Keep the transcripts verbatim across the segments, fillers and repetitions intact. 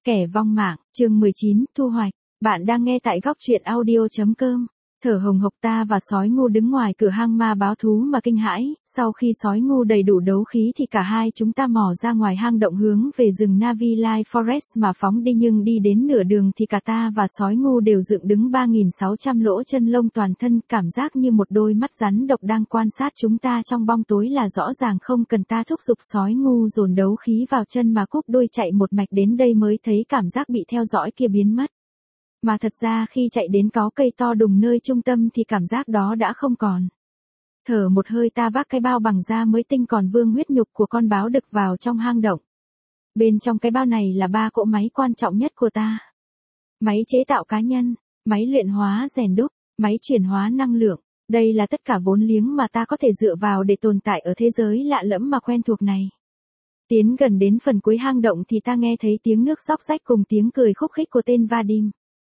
Kẻ vong mạng, chương mười chín, thu hoạch. Bạn đang nghe tại góc truyện audio.com. Thở hồng hộc ta và sói ngu đứng ngoài cửa hang ma báo thú mà kinh hãi, sau khi sói ngu đầy đủ đấu khí thì cả hai chúng ta mò ra ngoài hang động hướng về rừng Navili Forest mà phóng đi, nhưng đi đến nửa đường thì cả ta và sói ngu đều dựng đứng ba nghìn sáu trăm lỗ chân lông toàn thân, cảm giác như một đôi mắt rắn độc đang quan sát chúng ta trong bóng tối là rõ ràng, không cần ta thúc giục sói ngu dồn đấu khí vào chân mà cúp đuôi chạy một mạch đến đây mới thấy cảm giác bị theo dõi kia biến mất. Mà thật ra khi chạy đến có cây to đùng nơi trung tâm thì cảm giác đó đã không còn. Thở một hơi ta vác cái bao bằng da mới tinh còn vương huyết nhục của con báo đực vào trong hang động. Bên trong cái bao này là ba cỗ máy quan trọng nhất của ta. Máy chế tạo cá nhân, máy luyện hóa rèn đúc, máy chuyển hóa năng lượng. Đây là tất cả vốn liếng mà ta có thể dựa vào để tồn tại ở thế giới lạ lẫm mà quen thuộc này. Tiến gần đến phần cuối hang động thì ta nghe thấy tiếng nước róc rách cùng tiếng cười khúc khích của tên Vadim.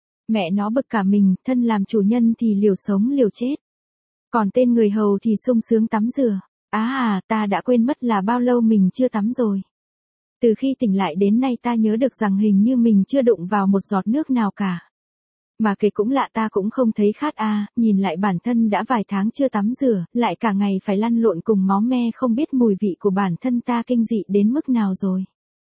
Mẹ nó bực cả mình, thân làm chủ nhân thì liều sống liều chết. Còn tên người hầu thì sung sướng tắm rửa. Á à, ta đã quên mất là bao lâu mình chưa tắm rồi. Từ khi tỉnh lại đến nay ta nhớ được rằng hình như mình chưa đụng vào một giọt nước nào cả. Mà kể cũng lạ, ta cũng không thấy khát à, nhìn lại bản thân đã vài tháng chưa tắm rửa, lại cả ngày phải lăn lộn cùng máu me, không biết mùi vị của bản thân ta kinh dị đến mức nào rồi.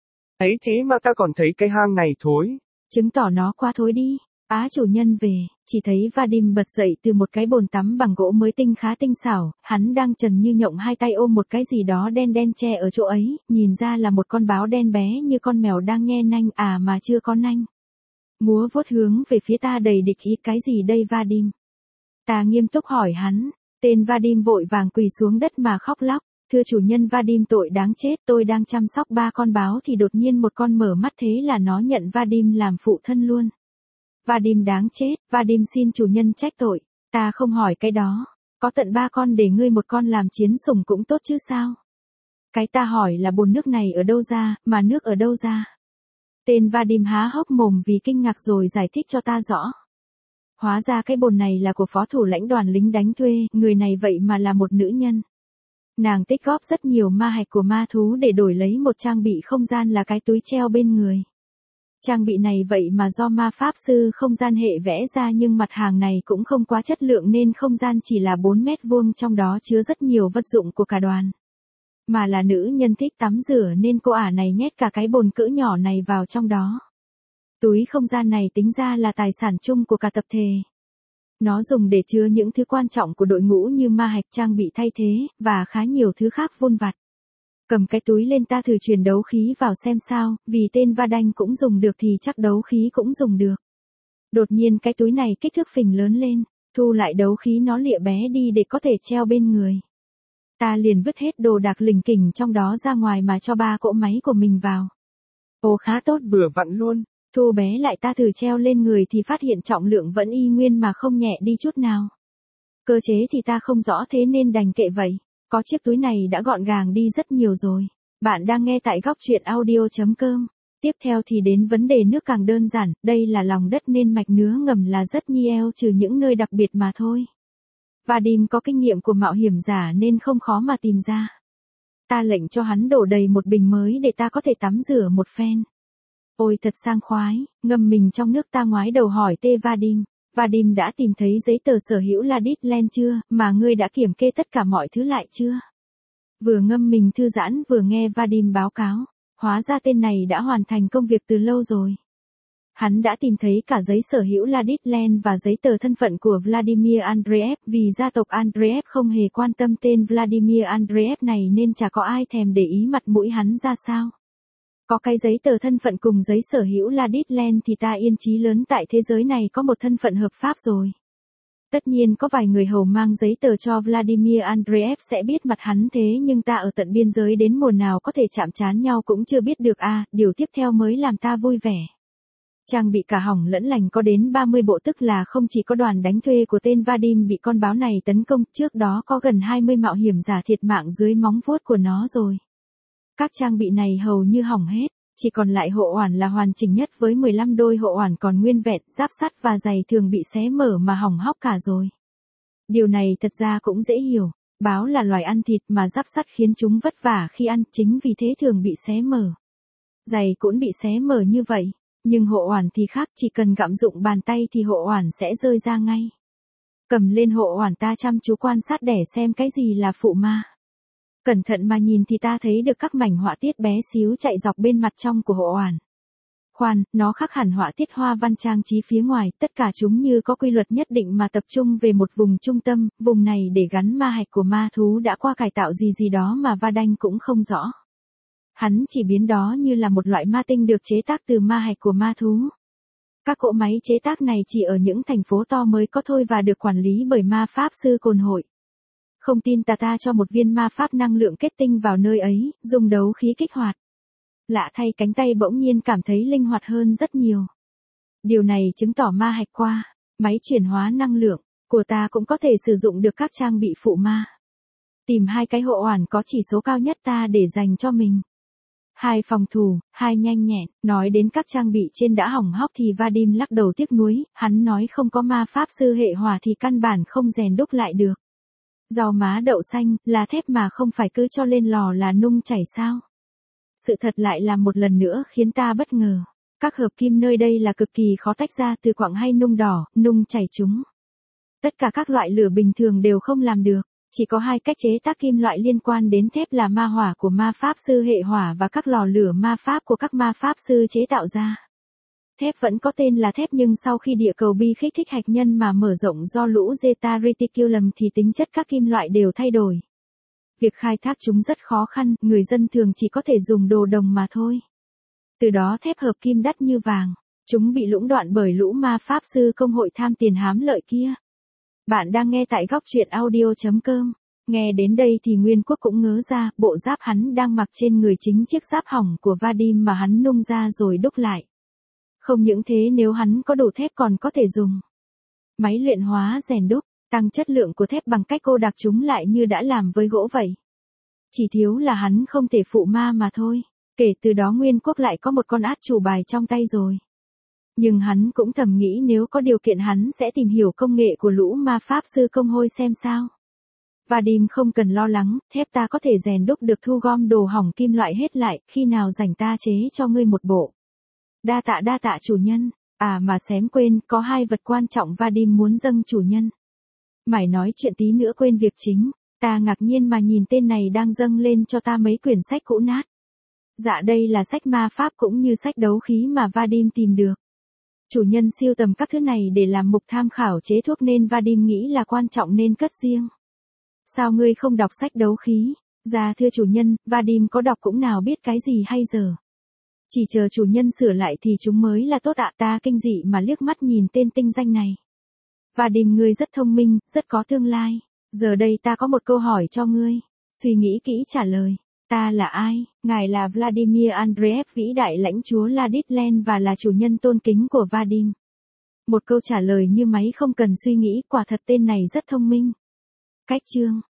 Ấy thế mà ta còn thấy cái hang này thối. Chứng tỏ nó quá thối đi. Á chủ nhân về, chỉ thấy Vadim bật dậy từ một cái bồn tắm bằng gỗ mới tinh khá tinh xảo, hắn đang trần như nhộng, hai tay ôm một cái gì đó đen đen che ở chỗ ấy, nhìn ra là một con báo đen bé như con mèo đang nhe nanh à mà chưa có nanh. Múa vuốt hướng về phía ta đầy địch ý. Cái gì đây Vadim? Ta nghiêm túc hỏi hắn, tên Vadim vội vàng quỳ xuống đất mà khóc lóc. Thưa chủ nhân Vadim tội đáng chết, tôi đang chăm sóc ba con báo thì đột nhiên một con mở mắt, thế là nó nhận Vadim làm phụ thân luôn. Vadim đáng chết, Vadim xin chủ nhân trách tội. Ta không hỏi cái đó. Có tận ba con để ngươi một con làm chiến sủng cũng tốt chứ sao? Cái ta hỏi là bồn nước này ở đâu ra, mà nước ở đâu ra? Tên Vadim há hốc mồm vì kinh ngạc rồi giải thích cho ta rõ. Hóa ra cái bồn này là của phó thủ lãnh đoàn lính đánh thuê, người này vậy mà là một nữ nhân. Nàng tích góp rất nhiều ma hạch của ma thú để đổi lấy một trang bị không gian là cái túi treo bên người. Trang bị này vậy mà do ma pháp sư không gian hệ vẽ ra, nhưng mặt hàng này cũng không quá chất lượng nên không gian chỉ là bốn mét vuông, trong đó chứa rất nhiều vật dụng của cả đoàn. Mà là nữ nhân thích tắm rửa nên cô ả này nhét cả cái bồn cỡ nhỏ này vào trong đó. Túi không gian này tính ra là tài sản chung của cả tập thể. Nó dùng để chứa những thứ quan trọng của đội ngũ như ma hạch, trang bị thay thế, và khá nhiều thứ khác vụn vặt. Cầm cái túi lên ta thử truyền đấu khí vào xem sao, vì tên Vadanh cũng dùng được thì chắc đấu khí cũng dùng được. Đột nhiên cái túi này kích thước phình lớn lên, thu lại đấu khí nó lịa bé đi để có thể treo bên người. Ta liền vứt hết đồ đạc lỉnh kỉnh trong đó ra ngoài mà cho ba cỗ máy của mình vào. Ồ khá tốt, vừa vặn luôn. Thu bé lại ta thử treo lên người thì phát hiện trọng lượng vẫn y nguyên mà không nhẹ đi chút nào. Cơ chế thì ta không rõ thế nên đành kệ vậy. Có chiếc túi này đã gọn gàng đi rất nhiều rồi. Bạn đang nghe tại góc truyện audio.com. Tiếp theo thì đến vấn đề nước càng đơn giản, đây là lòng đất nên mạch nứa ngầm là rất nhiều trừ những nơi đặc biệt mà thôi. Vadim có kinh nghiệm của mạo hiểm giả nên không khó mà tìm ra. Ta lệnh cho hắn đổ đầy một bình mới để ta có thể tắm rửa một phen. Ôi thật sang khoái, ngâm mình trong nước. Ta ngoái đầu hỏi tê Vadim. Vadim đã tìm thấy giấy tờ sở hữu Laditland chưa, mà ngươi đã kiểm kê tất cả mọi thứ lại chưa? Vừa ngâm mình thư giãn vừa nghe Vadim báo cáo, hóa ra tên này đã hoàn thành công việc từ lâu rồi. Hắn đã tìm thấy cả giấy sở hữu Laditland và giấy tờ thân phận của Vladimir Andreev, vì gia tộc Andreev không hề quan tâm tên Vladimir Andreev này nên chả có ai thèm để ý mặt mũi hắn ra sao. Có cái giấy tờ thân phận cùng giấy sở hữu Laditland thì ta yên chí lớn, tại thế giới này có một thân phận hợp pháp rồi. Tất nhiên có vài người hầu mang giấy tờ cho Vladimir Andreev sẽ biết mặt hắn, thế nhưng ta ở tận biên giới đến mùa nào có thể chạm trán nhau cũng chưa biết được à, điều tiếp theo mới làm ta vui vẻ. Trang bị cả hỏng lẫn lành có đến ba mươi bộ, tức là không chỉ có đoàn đánh thuê của tên Vadim bị con báo này tấn công, trước đó có gần hai mươi mạo hiểm giả thiệt mạng dưới móng vuốt của nó rồi. Các trang bị này hầu như hỏng hết, chỉ còn lại hộ oản là hoàn chỉnh nhất với mười lăm đôi hộ oản còn nguyên vẹn, giáp sắt và giày thường bị xé mở mà hỏng hóc cả rồi. Điều này thật ra cũng dễ hiểu, báo là loài ăn thịt mà giáp sắt khiến chúng vất vả khi ăn, chính vì thế thường bị xé mở. Giày cũng bị xé mở như vậy. Nhưng hộ oản thì khác, chỉ cần gặm dụng bàn tay thì hộ oản sẽ rơi ra ngay. Cầm lên hộ oản ta chăm chú quan sát để xem cái gì là phụ ma. Cẩn thận mà nhìn thì ta thấy được các mảnh họa tiết bé xíu chạy dọc bên mặt trong của hộ oản. Khoan, nó khác hẳn họa tiết hoa văn trang trí phía ngoài, tất cả chúng như có quy luật nhất định mà tập trung về một vùng trung tâm, vùng này để gắn ma hạch của ma thú đã qua cải tạo gì gì đó mà Vadanh cũng không rõ. Hắn chỉ biến đó như là một loại ma tinh được chế tác từ ma hạch của ma thú. Các cỗ máy chế tác này chỉ ở những thành phố to mới có thôi và được quản lý bởi ma pháp sư cồn hội. Không tin ta ta cho một viên ma pháp năng lượng kết tinh vào nơi ấy, dùng đấu khí kích hoạt. Lạ thay cánh tay bỗng nhiên cảm thấy linh hoạt hơn rất nhiều. Điều này chứng tỏ ma hạch qua, máy chuyển hóa năng lượng, của ta cũng có thể sử dụng được các trang bị phụ ma. Tìm hai cái hộ oản có chỉ số cao nhất ta để dành cho mình. Hai phòng thủ, hai nhanh nhẹn, nói đến các trang bị trên đã hỏng hóc thì Vadim lắc đầu tiếc nuối, hắn nói không có ma pháp sư hệ hỏa thì căn bản không rèn đúc lại được. Rau má đậu xanh, là thép mà không phải cứ cho lên lò là nung chảy sao? Sự thật lại là một lần nữa khiến ta bất ngờ. Các hợp kim nơi đây là cực kỳ khó tách ra từ quặng hay nung đỏ, nung chảy chúng. Tất cả các loại lửa bình thường đều không làm được. Chỉ có hai cách chế tác kim loại liên quan đến thép là ma hỏa của ma pháp sư hệ hỏa và các lò lửa ma pháp của các ma pháp sư chế tạo ra. Thép vẫn có tên là thép nhưng sau khi địa cầu bi kích thích hạch nhân mà mở rộng do lũ Zeta Reticulum thì tính chất các kim loại đều thay đổi. Việc khai thác chúng rất khó khăn, người dân thường chỉ có thể dùng đồ đồng mà thôi. Từ đó thép hợp kim đắt như vàng, chúng bị lũng đoạn bởi lũ ma pháp sư công hội tham tiền hám lợi kia. Bạn đang nghe tại góc truyện audio chấm com. Nghe đến đây thì Nguyên Quốc cũng ngớ ra, bộ giáp hắn đang mặc trên người chính chiếc giáp hỏng của Vadim mà hắn nung ra rồi đúc lại. Không những thế nếu hắn có đủ thép còn có thể dùng máy luyện hóa rèn đúc, tăng chất lượng của thép bằng cách cô đặc chúng lại như đã làm với gỗ vậy. Chỉ thiếu là hắn không thể phụ ma mà thôi. Kể từ đó Nguyên Quốc lại có một con át chủ bài trong tay rồi. Nhưng hắn cũng thầm nghĩ nếu có điều kiện hắn sẽ tìm hiểu công nghệ của lũ ma pháp sư công hôi xem sao. Vadim không cần lo lắng, thép ta có thể rèn đúc được, thu gom đồ hỏng kim loại hết lại, khi nào rảnh ta chế cho ngươi một bộ. Đa tạ đa tạ chủ nhân, à mà xém quên, có hai vật quan trọng Vadim muốn dâng chủ nhân. Mải nói chuyện tí nữa quên việc chính, ta ngạc nhiên mà nhìn tên này đang dâng lên cho ta mấy quyển sách cũ nát. Dạ đây là sách ma pháp cũng như sách đấu khí mà Vadim tìm được. Chủ nhân siêu tầm các thứ này để làm mục tham khảo chế thuốc nên Vadim nghĩ là quan trọng nên cất riêng. Sao ngươi không đọc sách đấu khí? Dạ thưa chủ nhân, Vadim có đọc cũng nào biết cái gì hay giờ. Chỉ chờ chủ nhân sửa lại thì chúng mới là tốt ạ. Ta kinh dị mà liếc mắt nhìn tên tinh danh này. Vadim ngươi rất thông minh, rất có tương lai. Giờ đây ta có một câu hỏi cho ngươi. Suy nghĩ kỹ trả lời. Ta là ai? Ngài là Vladimir Andreev, vĩ đại lãnh chúa Laditlen và là chủ nhân tôn kính của Vadim. Một câu trả lời như máy không cần suy nghĩ, quả thật tên này rất thông minh. Cách chương